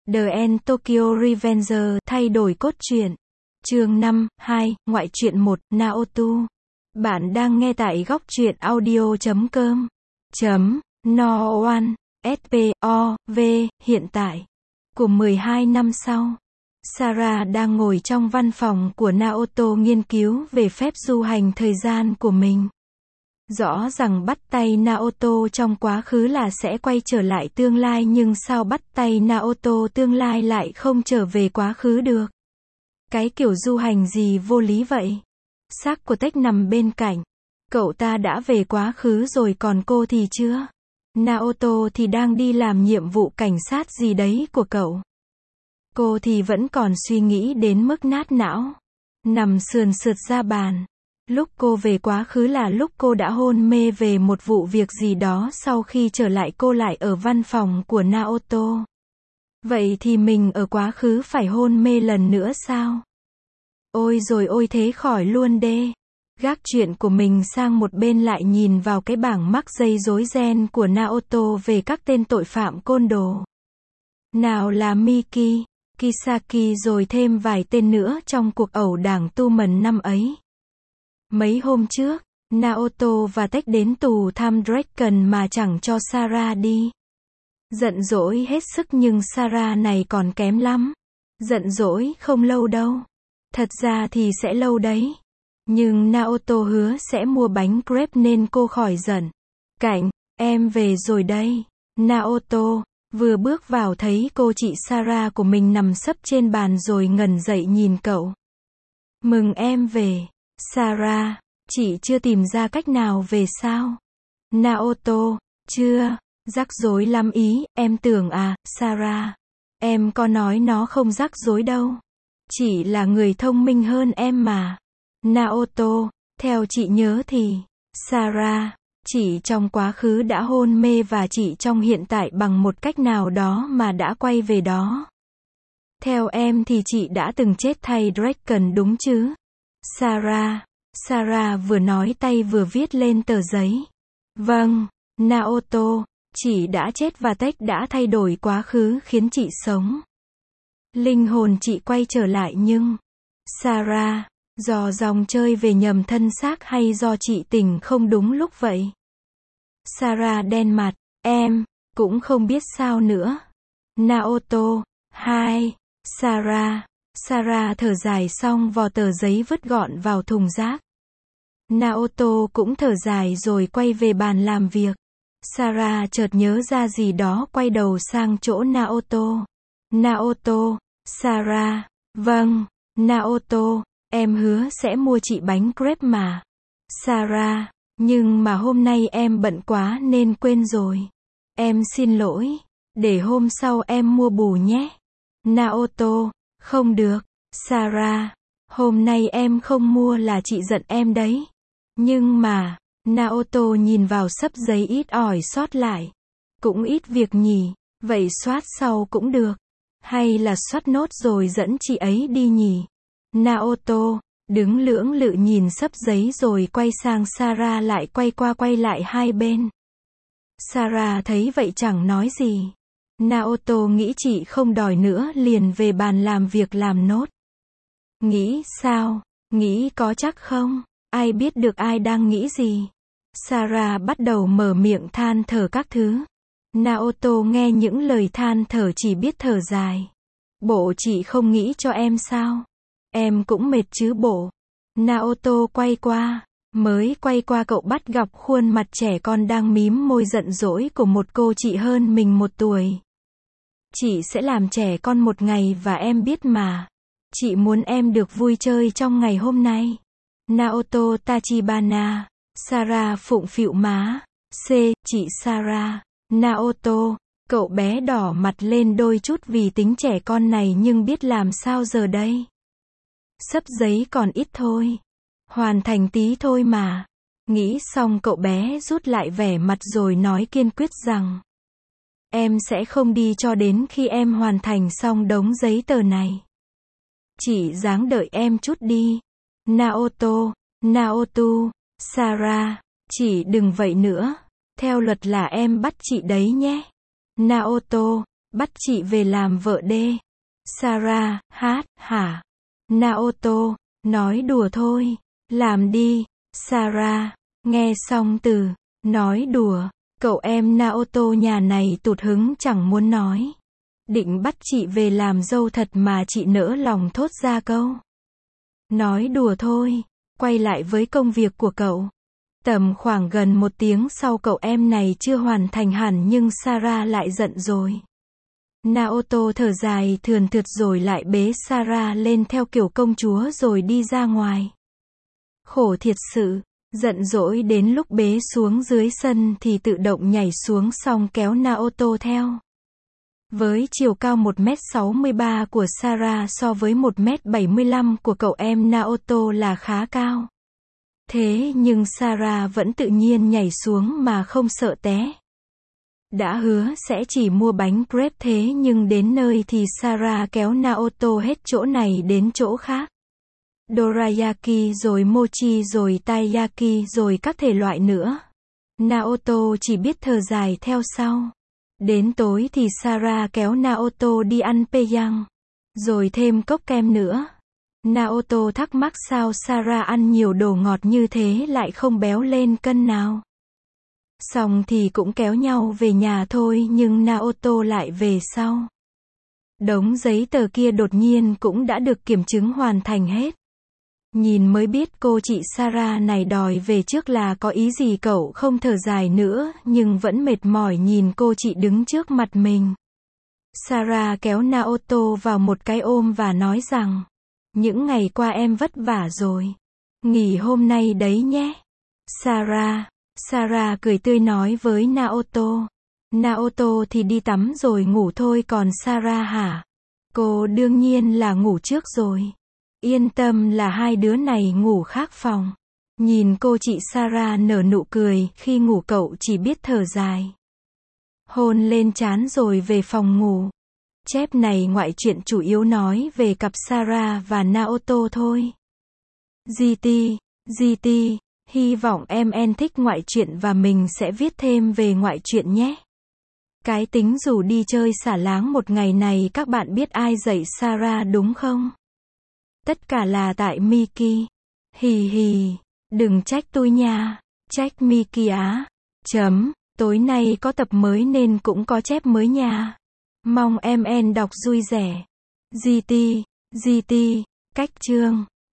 The End Tokyo Revenger, thay đổi cốt truyện. Chương 5, 2, ngoại truyện 1, Naoto. Bạn đang nghe tại góc truyện audio.com. No One, SPOV, hiện tại. Của 12 năm sau. Sarah đang ngồi trong văn phòng của Naoto nghiên cứu về phép du hành thời gian của mình. Rõ ràng bắt tay Naoto trong quá khứ là sẽ quay trở lại tương lai, nhưng sao bắt tay Naoto tương lai lại không trở về quá khứ được? Cái kiểu du hành gì vô lý vậy? Xác của Tech nằm bên cạnh. Cậu ta đã về quá khứ rồi còn cô thì chưa? Naoto thì đang đi làm nhiệm vụ cảnh sát gì đấy của cậu. Cô thì vẫn còn suy nghĩ đến mức nát não. Nằm sườn sượt ra bàn. Lúc cô về quá khứ là lúc cô đã hôn mê về một vụ việc gì đó, sau khi trở lại cô lại ở văn phòng của Naoto. Vậy thì mình ở quá khứ phải hôn mê lần nữa sao? Ôi rồi ôi, thế khỏi luôn đê. Gác chuyện của mình sang một bên, lại nhìn vào cái bảng mắc dây rối ren của Naoto về các tên tội phạm côn đồ. Nào là Miki, Kisaki rồi thêm vài tên nữa trong cuộc ẩu đảng Tumen năm ấy. Mấy hôm trước, Naoto và Tech đến tù Time Dragon mà chẳng cho Sarah đi. Giận dỗi hết sức nhưng Sarah này còn kém lắm. Giận dỗi không lâu đâu. Thật ra thì sẽ lâu đấy. Nhưng Naoto hứa sẽ mua bánh crepe nên cô khỏi giận. Cảnh, em về rồi đây. Naoto vừa bước vào thấy cô chị Sarah của mình nằm sấp trên bàn rồi ngẩn dậy nhìn cậu. Mừng em về. Sarah, chị chưa tìm ra cách nào về sao? Naoto, chưa, rắc rối lắm ý, em tưởng à, Sarah. Em có nói nó không rắc rối đâu. Chị là người thông minh hơn em mà. Naoto, theo chị nhớ thì, Sarah, chị trong quá khứ đã hôn mê và chị trong hiện tại bằng một cách nào đó mà đã quay về đó. Theo em thì chị đã từng chết thay Dragon đúng chứ? Sarah vừa nói tay vừa viết lên tờ giấy. Vâng, Naoto, chị đã chết và Tech đã thay đổi quá khứ khiến chị sống. Linh hồn chị quay trở lại nhưng... Sarah, do dòng chơi về nhầm thân xác hay do chị tỉnh không đúng lúc vậy? Sarah đen mặt, em cũng không biết sao nữa. Naoto, hai, Sarah thở dài xong vò tờ giấy vứt gọn vào thùng rác. Naoto cũng thở dài rồi quay về bàn làm việc. Sarah chợt nhớ ra gì đó, quay đầu sang chỗ Naoto. Naoto, Sarah, vâng, Naoto, em hứa sẽ mua chị bánh crepe mà. Sarah, nhưng mà hôm nay em bận quá nên quên rồi. Em xin lỗi, để hôm sau em mua bù nhé. Naoto, không được, Sarah, hôm nay em không mua là chị giận em đấy. Nhưng mà, Naoto nhìn vào xấp giấy ít ỏi sót lại. Cũng ít việc nhỉ, vậy soát sau cũng được. Hay là soát nốt rồi dẫn chị ấy đi nhỉ? Naoto đứng lưỡng lự nhìn xấp giấy rồi quay sang Sarah, lại quay qua quay lại hai bên. Sarah thấy vậy chẳng nói gì. Naoto nghĩ chị không đòi nữa liền về bàn làm việc làm nốt. Nghĩ sao? Nghĩ có chắc không? Ai biết được ai đang nghĩ gì? Sarah bắt đầu mở miệng than thở các thứ. Naoto nghe những lời than thở chỉ biết thở dài. Bộ chị không nghĩ cho em sao? Em cũng mệt chứ bộ. Naoto mới quay qua cậu bắt gặp khuôn mặt trẻ con đang mím môi giận dỗi của một cô chị hơn mình 1 tuổi. Chị sẽ làm trẻ con một ngày và em biết mà. Chị muốn em được vui chơi trong ngày hôm nay. Naoto Tachibana. Sarah phụng phịu má. Chị Sarah. Naoto, cậu bé đỏ mặt lên đôi chút vì tính trẻ con này, nhưng biết làm sao giờ đây. Xấp giấy còn ít thôi. Hoàn thành tí thôi mà. Nghĩ xong cậu bé rút lại vẻ mặt rồi nói kiên quyết rằng. Em sẽ không đi cho đến khi em hoàn thành xong đống giấy tờ này. Chị ráng đợi em chút đi. Naoto, Sarah, chị đừng vậy nữa. Theo luật là em bắt chị đấy nhé. Naoto, Bắt chị về làm vợ đê. Sarah, hát, hả? Naoto, nói đùa thôi. Làm đi. Sarah, nghe xong từ, nói đùa, cậu em Naoto nhà này tụt hứng chẳng muốn nói. Định bắt chị về làm dâu thật mà chị nỡ lòng thốt ra câu. Nói đùa thôi. Quay lại với công việc của cậu. Tầm khoảng gần 1 tiếng sau cậu em này chưa hoàn thành hẳn nhưng Sarah lại giận rồi. Naoto thở dài thườn thượt rồi lại bế Sarah lên theo kiểu công chúa rồi đi ra ngoài. Khổ thiệt sự, giận dỗi đến lúc bế xuống dưới sân thì tự động nhảy xuống xong kéo Naoto theo. Với chiều cao 1m63 của Sarah so với 1m75 của cậu em Naoto là khá cao. Thế nhưng Sarah vẫn tự nhiên nhảy xuống mà không sợ té. Đã hứa sẽ chỉ mua bánh crepe thế nhưng đến nơi thì Sarah kéo Naoto hết chỗ này đến chỗ khác. Dorayaki rồi mochi rồi taiyaki rồi các thể loại nữa. Naoto chỉ biết thở dài theo sau. Đến tối thì Sarah kéo Naoto đi ăn peyang. Rồi thêm cốc kem nữa. Naoto thắc mắc sao Sarah ăn nhiều đồ ngọt như thế lại không béo lên cân nào. Xong thì cũng kéo nhau về nhà thôi nhưng Naoto lại về sau. Đống giấy tờ kia đột nhiên cũng đã được kiểm chứng hoàn thành hết. Nhìn mới biết cô chị Sarah này đòi về trước là có ý gì cậu không thở dài nữa nhưng vẫn mệt mỏi nhìn cô chị đứng trước mặt mình. Sarah kéo Naoto vào một cái ôm và nói rằng, những ngày qua em vất vả rồi. Nghỉ hôm nay đấy nhé. Sarah cười tươi nói với Naoto. Naoto thì đi tắm rồi ngủ thôi còn Sarah hả? Cô đương nhiên là ngủ trước rồi. Yên tâm là hai đứa này ngủ khác phòng. Nhìn cô chị Sarah nở nụ cười, khi ngủ cậu chỉ biết thở dài. Hôn lên trán rồi về phòng ngủ. Chép này ngoại truyện chủ yếu nói về cặp Sarah và Naoto thôi. GT, hy vọng em thích ngoại truyện và mình sẽ viết thêm về ngoại truyện nhé. Cái tính rủ đi chơi xả láng một ngày này các bạn biết ai dạy Sarah đúng không? Tất cả là tại Miki. Hì hì, đừng trách tôi nha, trách Miki á. Tối nay có tập mới nên cũng có chép mới nha. Mong em đọc vui vẻ. GT, cách chương.